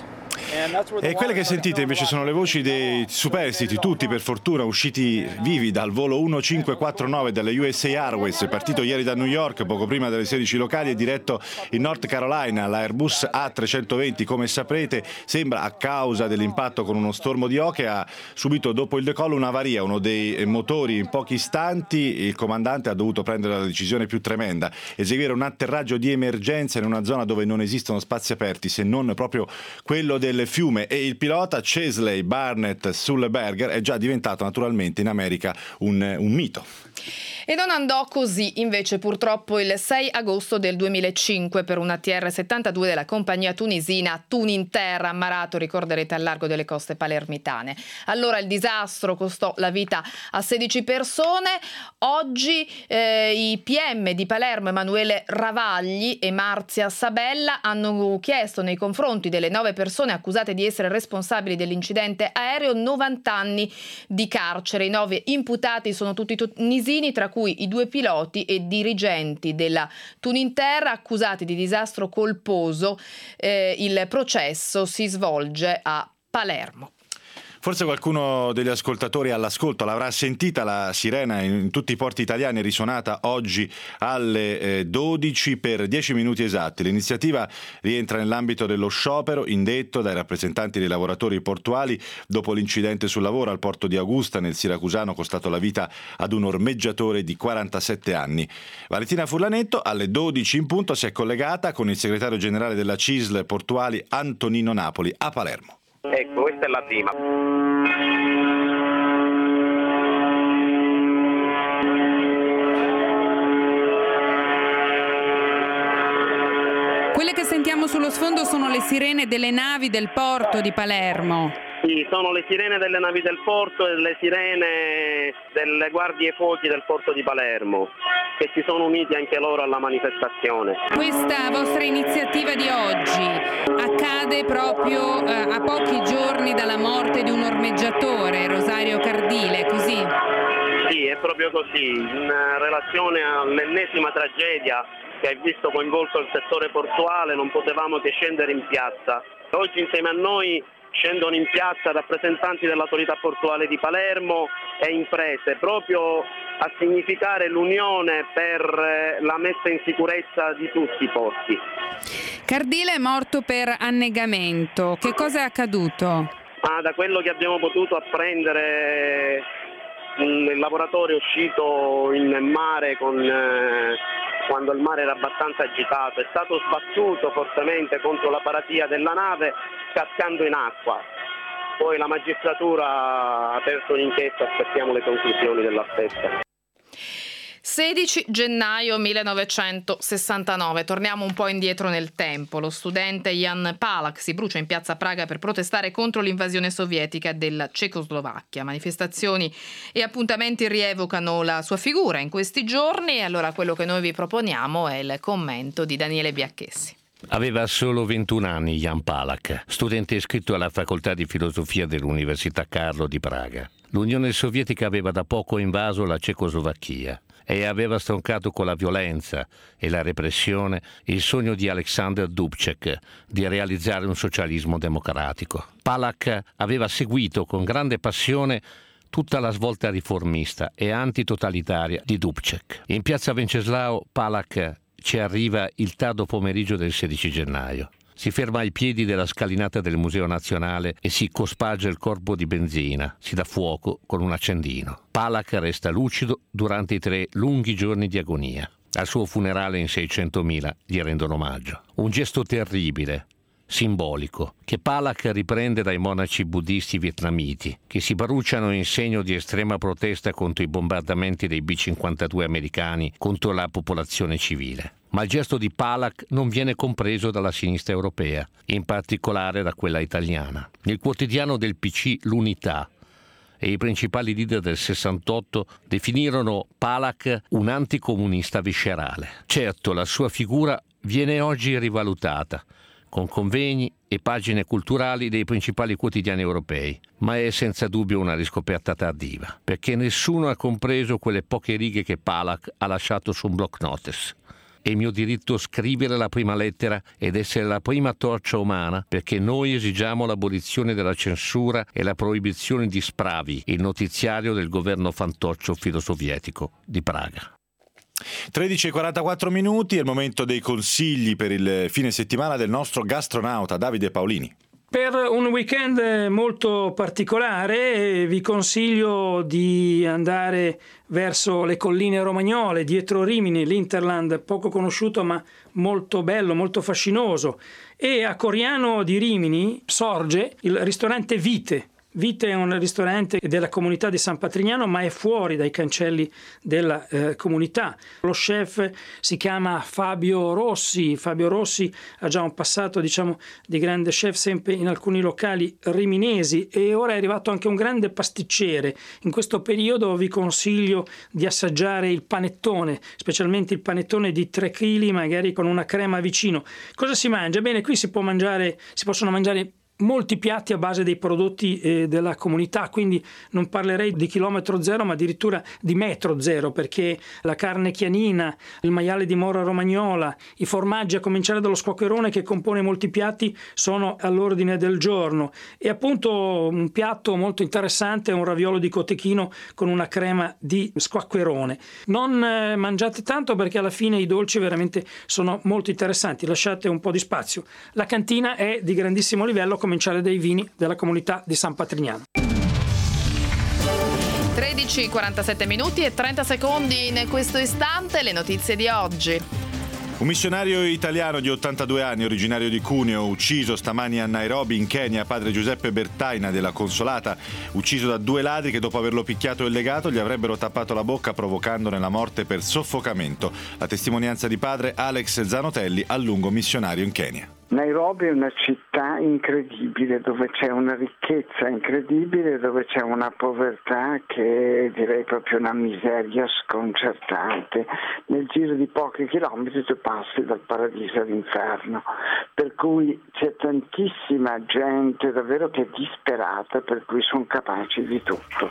E quelle che sentite invece sono le voci dei superstiti, tutti per fortuna usciti vivi dal volo 1549 delle USA Airways, partito ieri da New York poco prima delle 16 locali e diretto in North Carolina. L'Airbus A320, come saprete, sembra a causa dell'impatto con uno stormo di oche ha subito dopo il decollo un'avaria, uno dei motori. In pochi istanti il comandante ha dovuto prendere la decisione più tremenda, eseguire un atterraggio di emergenza in una zona dove non esistono spazi aperti se non proprio quello del fiume, e il pilota Chesley Barnett Sullenberger è già diventato naturalmente in America un mito. E non andò così invece purtroppo il 6 agosto del 2005 per una TR-72 della compagnia tunisina Tuninter, ammarato, ricorderete, al largo delle coste palermitane. Allora il disastro costò la vita a 16 persone. Oggi i PM di Palermo Emanuele Ravagli e Marzia Sabella hanno chiesto nei confronti delle 9 persone accusate di essere responsabili dell'incidente aereo 90 anni di carcere. I 9 imputati sono tutti tunisini, tra cui i 2 piloti e dirigenti della Tuninter accusati di disastro colposo. Il processo si svolge a Palermo. Forse qualcuno degli ascoltatori all'ascolto l'avrà sentita la sirena in tutti i porti italiani, è risuonata oggi alle 12 per 10 minuti esatti. L'iniziativa rientra nell'ambito dello sciopero indetto dai rappresentanti dei lavoratori portuali dopo l'incidente sul lavoro al porto di Augusta nel Siracusano, costato la vita ad un ormeggiatore di 47 anni. Valentina Furlanetto alle 12 in punto si è collegata con il segretario generale della CISL Portuali Antonino Napoli a Palermo. Ecco, questa è la prima. Quelle che sentiamo sullo sfondo sono le sirene delle navi del porto di Palermo. Sì, sono le sirene delle navi del porto e le sirene delle guardie fuochi del porto di Palermo, che si sono uniti anche loro alla manifestazione. Questa vostra iniziativa di oggi accade proprio a pochi giorni dalla morte di un ormeggiatore, Rosario Cardile, così? Sì, è proprio così, in relazione all'ennesima tragedia che ha visto coinvolto il settore portuale non potevamo che scendere in piazza. Oggi insieme a noi scendono in piazza rappresentanti dell'autorità portuale di Palermo e imprese, proprio a significare l'unione per la messa in sicurezza di tutti i porti. Cardile è morto per annegamento. Che cosa è accaduto? Da quello che abbiamo potuto apprendere, il lavoratore è uscito in mare quando il mare era abbastanza agitato, è stato sbattuto fortemente contro la paratia della nave cascando in acqua. Poi la magistratura ha aperto un'inchiesta, aspettiamo le conclusioni della stessa. 16 gennaio 1969, torniamo un po' indietro nel tempo. Lo studente Jan Palach si brucia in piazza Praga per protestare contro l'invasione sovietica della Cecoslovacchia. Manifestazioni e appuntamenti rievocano la sua figura in questi giorni e allora quello che noi vi proponiamo è il commento di Daniele Biacchessi. Aveva solo 21 anni Jan Palach, studente iscritto alla facoltà di filosofia dell'Università Carlo di Praga. L'Unione Sovietica aveva da poco invaso la Cecoslovacchia e aveva stroncato con la violenza e la repressione il sogno di Alexander Dubček di realizzare un socialismo democratico. Palach aveva seguito con grande passione tutta la svolta riformista e antitotalitaria di Dubček. In piazza Venceslao Palach ci arriva il tardo pomeriggio del 16 gennaio. Si ferma ai piedi della scalinata del Museo Nazionale e si cosparge il corpo di benzina, si dà fuoco con un accendino. Palach resta lucido durante i 3 lunghi giorni di agonia. Al suo funerale in 600.000 gli rendono omaggio. Un gesto terribile, simbolico, che Palach riprende dai monaci buddisti vietnamiti, che si bruciano in segno di estrema protesta contro i bombardamenti dei B-52 americani contro la popolazione civile. Ma il gesto di Palach non viene compreso dalla sinistra europea, in particolare da quella italiana. Nel quotidiano del PC L'Unità e i principali leader del 68 definirono Palach un anticomunista viscerale. Certo, la sua figura viene oggi rivalutata, con convegni e pagine culturali dei principali quotidiani europei, ma è senza dubbio una riscoperta tardiva, perché nessuno ha compreso quelle poche righe che Palach ha lasciato su un block notice. È mio diritto scrivere la prima lettera ed essere la prima torcia umana perché noi esigiamo l'abolizione della censura e la proibizione di Spravi, il notiziario del governo fantoccio filosovietico di Praga. 13:44, è il momento dei consigli per il fine settimana del nostro gastronauta Davide Paolini. Per un weekend molto particolare vi consiglio di andare verso le colline romagnole, dietro Rimini, l'Interland poco conosciuto ma molto bello, molto fascinoso. E a Coriano di Rimini sorge il ristorante Vite. Vite è un ristorante della comunità di San Patrignano, ma è fuori dai cancelli della comunità. Lo chef si chiama Fabio Rossi. Fabio Rossi ha già un passato, di grande chef sempre in alcuni locali riminesi e ora è arrivato anche un grande pasticcere. In questo periodo vi consiglio di assaggiare il panettone, specialmente il panettone di 3 kg, magari con una crema vicino. Cosa si mangia? Bene, qui si possono mangiare molti piatti a base dei prodotti della comunità, quindi non parlerei di chilometro zero ma addirittura di metro zero, perché la carne chianina, il maiale di mora romagnola, i formaggi a cominciare dallo squacquerone che compone molti piatti sono all'ordine del giorno e appunto un piatto molto interessante è un raviolo di cotechino con una crema di squacquerone. Non mangiate tanto perché alla fine i dolci veramente sono molto interessanti, lasciate un po' di spazio. La cantina è di grandissimo livello, cominciare dai vini della comunità di San Patrignano. 13:47 e 30 secondi in questo istante, le notizie di oggi. Un missionario italiano di 82 anni, originario di Cuneo, ucciso stamani a Nairobi in Kenya, padre Giuseppe Bertaina della Consolata, ucciso da 2 ladri che dopo averlo picchiato e legato gli avrebbero tappato la bocca provocandone la morte per soffocamento. La testimonianza di padre Alex Zanotelli, a lungo missionario in Kenya. Nairobi è una città incredibile, dove c'è una ricchezza incredibile, dove c'è una povertà che direi proprio una miseria sconcertante. Nel giro di pochi chilometri tu passi dal paradiso all'inferno, per cui c'è tantissima gente davvero che è disperata, per cui sono capaci di tutto.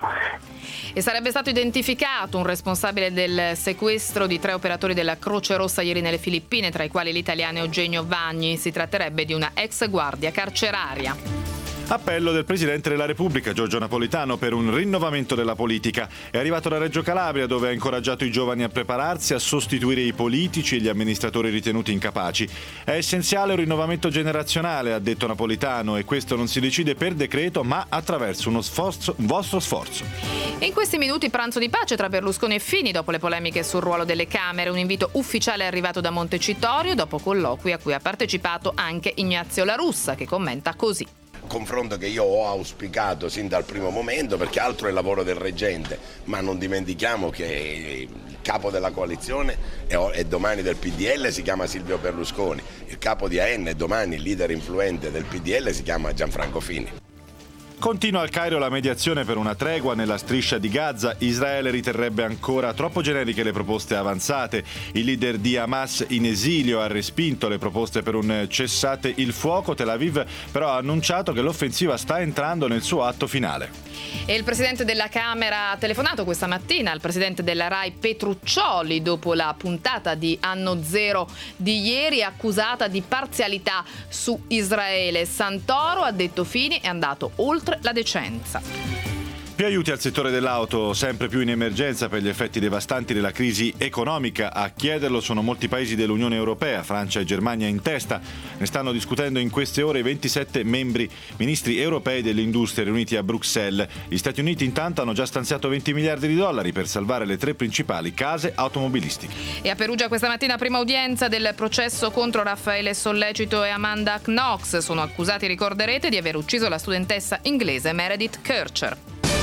E sarebbe stato identificato un responsabile del sequestro di 3 operatori della Croce Rossa ieri nelle Filippine, tra i quali l'italiano Eugenio Vagni. Si tratterebbe di una ex guardia carceraria. Appello del Presidente della Repubblica, Giorgio Napolitano, per un rinnovamento della politica. È arrivato da Reggio Calabria, dove ha incoraggiato i giovani a prepararsi, a sostituire i politici e gli amministratori ritenuti incapaci. È essenziale un rinnovamento generazionale, ha detto Napolitano, e questo non si decide per decreto, ma attraverso un vostro sforzo. E in questi minuti pranzo di pace tra Berlusconi e Fini, dopo le polemiche sul ruolo delle Camere. Un invito ufficiale è arrivato da Montecitorio, dopo colloqui a cui ha partecipato anche Ignazio La Russa, che commenta così. Confronto che io ho auspicato sin dal primo momento, perché altro è il lavoro del reggente, ma non dimentichiamo che il capo della coalizione è domani del PDL, si chiama Silvio Berlusconi, il capo di AN è domani il leader influente del PDL, si chiama Gianfranco Fini. Continua al Cairo la mediazione per una tregua nella striscia di Gaza. Israele riterrebbe ancora troppo generiche le proposte avanzate. Il leader di Hamas in esilio ha respinto le proposte per un cessate il fuoco. Tel Aviv però ha annunciato che l'offensiva sta entrando nel suo atto finale. E il presidente della Camera ha telefonato questa mattina al presidente della RAI Petruccioli dopo la puntata di Anno Zero di ieri, accusata di parzialità su Israele. Santoro, ha detto Fini, è andato oltre la decenza. Più aiuti al settore dell'auto, sempre più in emergenza per gli effetti devastanti della crisi economica. A chiederlo sono molti paesi dell'Unione Europea, Francia e Germania in testa. Ne stanno discutendo in queste ore i 27 ministri europei dell'industria riuniti a Bruxelles. Gli Stati Uniti intanto hanno già stanziato 20 miliardi di dollari per salvare le 3 principali case automobilistiche. E a Perugia questa mattina prima udienza del processo contro Raffaele Sollecito e Amanda Knox. Sono accusati, ricorderete, di aver ucciso la studentessa inglese Meredith Kercher.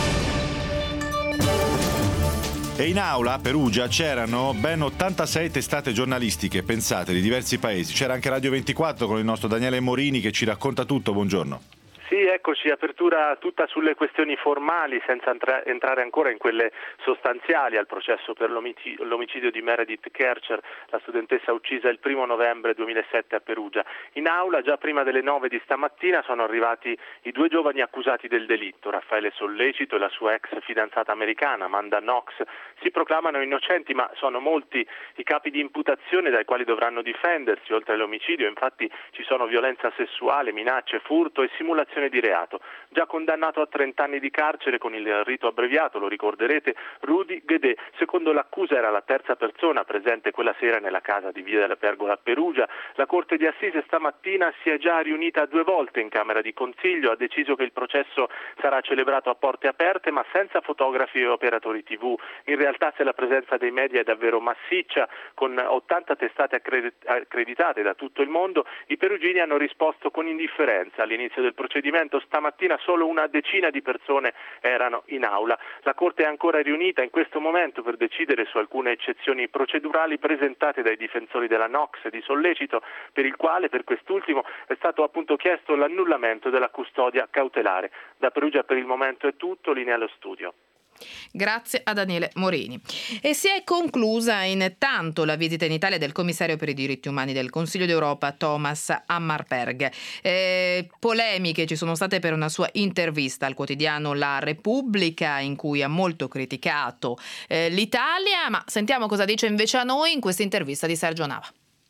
E in aula a Perugia c'erano ben 86 testate giornalistiche, pensate, di diversi paesi. C'era anche Radio 24 con il nostro Daniele Morini che ci racconta tutto. Buongiorno. Sì, eccoci, apertura tutta sulle questioni formali, senza entrare ancora in quelle sostanziali, al processo per l'omicidio di Meredith Kercher, la studentessa uccisa il 1 novembre 2007 a Perugia. In aula, già prima delle 9 di stamattina, sono arrivati i 2 giovani accusati del delitto, Raffaele Sollecito e la sua ex fidanzata americana, Amanda Knox. Si proclamano innocenti, ma sono molti i capi di imputazione dai quali dovranno difendersi. Oltre all'omicidio, infatti, ci sono violenza sessuale, minacce, furto e simulazione di reato. Già condannato a 30 anni di carcere con il rito abbreviato, lo ricorderete, Rudy Guedè. Secondo l'accusa era la terza persona presente quella sera nella casa di Via della Pergola a Perugia. La Corte di Assise stamattina si è già riunita 2 volte in Camera di Consiglio, ha deciso che il processo sarà celebrato a porte aperte ma senza fotografi e operatori TV. In realtà, se la presenza dei media è davvero massiccia, con 80 testate accreditate da tutto il mondo, i perugini hanno risposto con indifferenza. All'inizio del procedimento stamattina solo una decina di persone erano in aula. La Corte è ancora riunita in questo momento per decidere su alcune eccezioni procedurali presentate dai difensori della Knox e di Sollecito, per il quale, per quest'ultimo, è stato appunto chiesto l'annullamento della custodia cautelare. Da Perugia per il momento è tutto, linea allo studio. Grazie a Daniele Morini. E si è conclusa intanto la visita in Italia del commissario per i diritti umani del Consiglio d'Europa Thomas Hammarberg. Polemiche ci sono state per una sua intervista al quotidiano La Repubblica, in cui ha molto criticato l'Italia, ma sentiamo cosa dice invece a noi in questa intervista di Sergio Nava.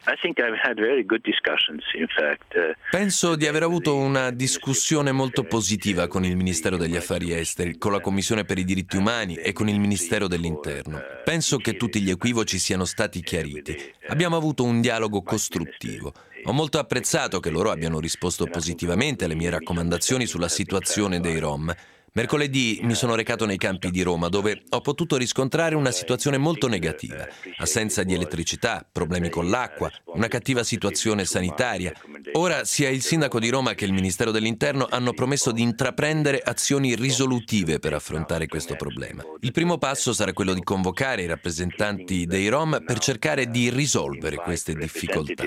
Penso di aver avuto una discussione molto positiva con il Ministero degli Affari Esteri, con la Commissione per i diritti umani e con il Ministero dell'Interno. Penso che tutti gli equivoci siano stati chiariti. Abbiamo avuto un dialogo costruttivo. Ho molto apprezzato che loro abbiano risposto positivamente alle mie raccomandazioni sulla situazione dei Rom. Mercoledì mi sono recato nei campi di Roma, dove ho potuto riscontrare una situazione molto negativa. Assenza di elettricità, problemi con l'acqua, una cattiva situazione sanitaria. Ora sia il sindaco di Roma che il Ministero dell'Interno hanno promesso di intraprendere azioni risolutive per affrontare questo problema. Il primo passo sarà quello di convocare i rappresentanti dei Rom per cercare di risolvere queste difficoltà.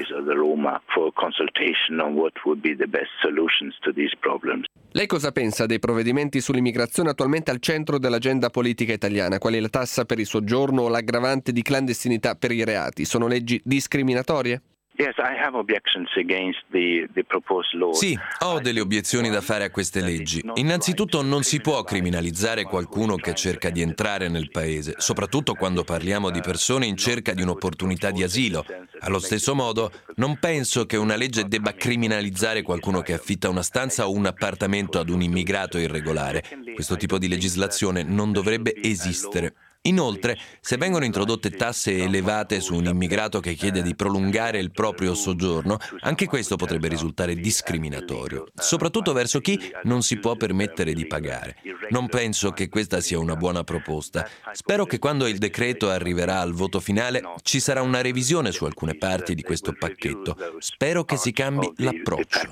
Lei cosa pensa dei provvedimenti sull'immigrazione attualmente al centro dell'agenda politica italiana, quali la tassa per il soggiorno o l'aggravante di clandestinità per i reati? Sono leggi discriminatorie? Sì, ho delle obiezioni da fare a queste leggi. Innanzitutto non si può criminalizzare qualcuno che cerca di entrare nel paese, soprattutto quando parliamo di persone in cerca di un'opportunità di asilo. Allo stesso modo, non penso che una legge debba criminalizzare qualcuno che affitta una stanza o un appartamento ad un immigrato irregolare. Questo tipo di legislazione non dovrebbe esistere. Inoltre, se vengono introdotte tasse elevate su un immigrato che chiede di prolungare il proprio soggiorno, anche questo potrebbe risultare discriminatorio, soprattutto verso chi non si può permettere di pagare. Non penso che questa sia una buona proposta. Spero che quando il decreto arriverà al voto finale ci sarà una revisione su alcune parti di questo pacchetto. Spero che si cambi l'approccio.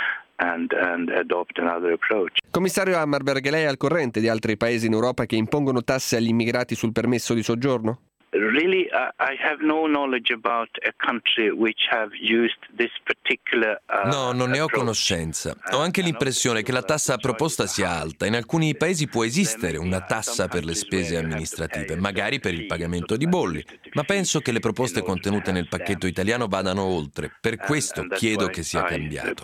Commissario Hammarberg, lei è al corrente di altri paesi in Europa che impongono tasse agli immigrati sul permesso di soggiorno? No, non ne ho conoscenza. Ho anche l'impressione che la tassa proposta sia alta. In alcuni paesi può esistere una tassa per le spese amministrative, magari per il pagamento di bolli, ma penso che le proposte contenute nel pacchetto italiano vadano oltre. Per questo chiedo che sia cambiato.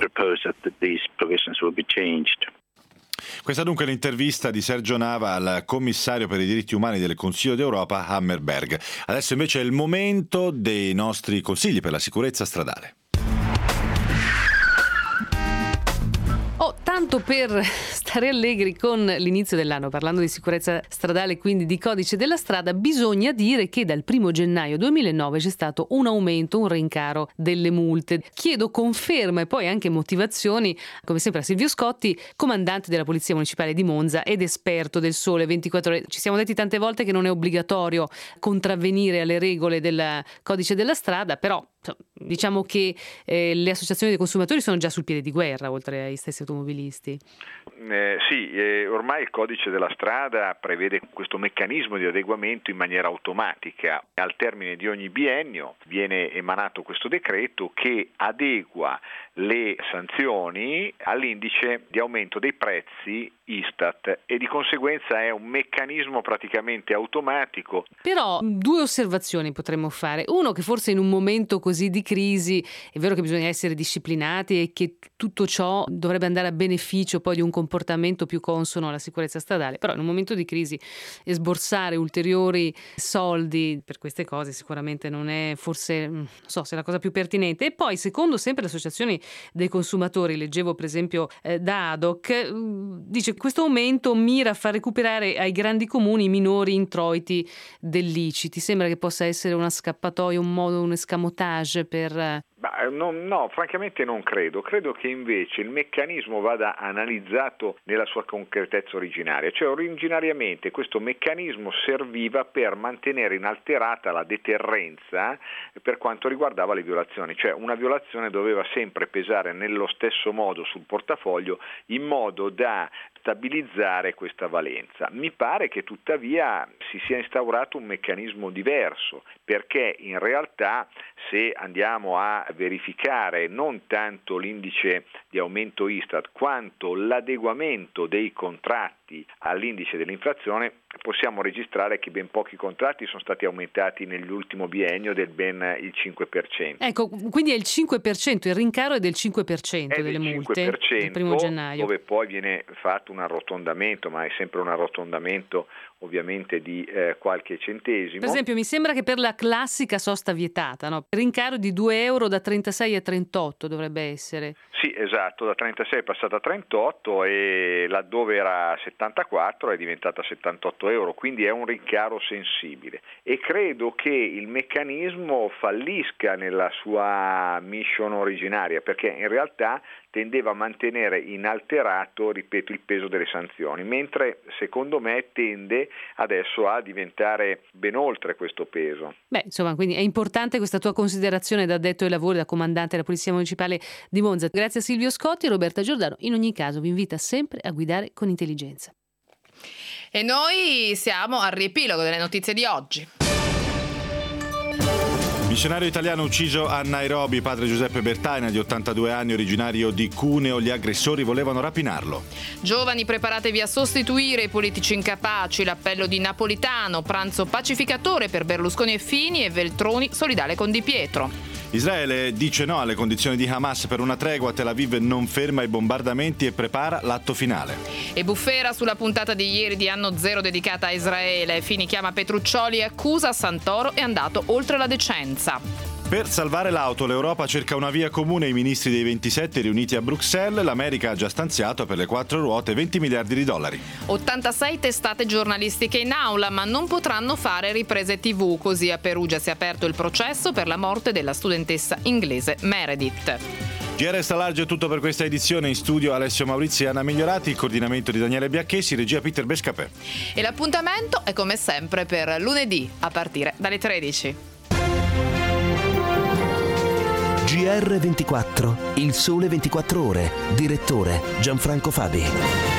Questa dunque è l'intervista di Sergio Nava al commissario per i diritti umani del Consiglio d'Europa Hammarberg. Adesso invece è il momento dei nostri consigli per la sicurezza stradale. Tanto per stare allegri con l'inizio dell'anno, parlando di sicurezza stradale, quindi di codice della strada, bisogna dire che dal 1 gennaio 2009 c'è stato un aumento, un rincaro delle multe. Chiedo conferma e poi anche motivazioni, come sempre a Silvio Scotti, comandante della Polizia Municipale di Monza ed esperto del Sole 24 Ore. Ci siamo detti tante volte che non è obbligatorio contravvenire alle regole del codice della strada, però diciamo che le associazioni dei consumatori sono già sul piede di guerra, oltre ai stessi automobilisti. Ormai il codice della strada prevede questo meccanismo di adeguamento in maniera automatica. Al termine di ogni biennio viene emanato questo decreto che adegua le sanzioni all'indice di aumento dei prezzi Istat e di conseguenza è un meccanismo praticamente automatico. Però due osservazioni potremmo fare. Uno, che forse in un momento così di crisi è vero che bisogna essere disciplinati e che tutto ciò dovrebbe andare a beneficio poi di un comportamento più consono alla sicurezza stradale, però in un momento di crisi sborsare ulteriori soldi per queste cose sicuramente non è forse, non so se è la cosa più pertinente. E poi, secondo sempre le associazioni dei consumatori, leggevo per esempio da ADOC, dice che questo aumento mira a far recuperare ai grandi comuni i minori introiti dell'ICI. Ti sembra che possa essere una scappatoia, un modo, un escamotage per... No, francamente non credo. Credo che invece il meccanismo vada analizzato nella sua concretezza originaria. Cioè originariamente questo meccanismo serviva per mantenere inalterata la deterrenza per quanto riguardava le violazioni. Cioè una violazione doveva sempre pesare nello stesso modo sul portafoglio in modo da stabilizzare questa valenza. Mi pare che tuttavia si sia instaurato un meccanismo diverso, perché in realtà se andiamo a verificare non tanto l'indice di aumento Istat quanto l'adeguamento dei contratti all'indice dell'inflazione, possiamo registrare che ben pochi contratti sono stati aumentati nell'ultimo biennio del ben il 5%. Ecco, quindi è il 5%, il rincaro è del 5% delle multe il 1 gennaio. Dove poi viene fatto un arrotondamento, ma è sempre un arrotondamento ovviamente di qualche centesimo. Per esempio mi sembra che per la classica sosta vietata, no? Il rincaro di €2 da 36 a 38 dovrebbe essere. Sì, esatto, da 36 è passata a 38 e laddove era 74 è diventata 78 euro, quindi è un rincaro sensibile e credo che il meccanismo fallisca nella sua mission originaria, perché in realtà tendeva a mantenere inalterato, ripeto, il peso delle sanzioni, mentre secondo me tende adesso a diventare ben oltre questo peso. Insomma, quindi è importante questa tua considerazione da addetto ai lavori, da comandante della Polizia Municipale di Monza. Grazie a Silvio Scotti e Roberta Giordano. In ogni caso vi invita sempre a guidare con intelligenza. E noi siamo al riepilogo delle notizie di oggi. Missionario italiano ucciso a Nairobi, padre Giuseppe Bertaina, di 82 anni, originario di Cuneo. Gli aggressori volevano rapinarlo. Giovani, preparatevi a sostituire i politici incapaci. L'appello di Napolitano, pranzo pacificatore per Berlusconi e Fini e Veltroni solidale con Di Pietro. Israele dice no alle condizioni di Hamas per una tregua. Tel Aviv non ferma i bombardamenti e prepara l'atto finale. E bufera sulla puntata di ieri di Anno Zero dedicata a Israele. Fini chiama Petruccioli e accusa Santoro è andato oltre la decenza. Per salvare l'auto, l'Europa cerca una via comune. I ministri dei 27 riuniti a Bruxelles. L'America ha già stanziato per le 4 ruote 20 miliardi di dollari. 86 testate giornalistiche in aula, ma non potranno fare riprese TV. Così a Perugia si è aperto il processo per la morte della studentessa inglese Meredith. GR Sta Large è tutto per questa edizione. In studio Alessio Maurizi e Anna Migliorati, il coordinamento di Daniele Biacchesi, regia Peter Bescapè. E l'appuntamento è come sempre per lunedì a partire dalle 13. GR24, il sole 24 ore, direttore Gianfranco Fabi.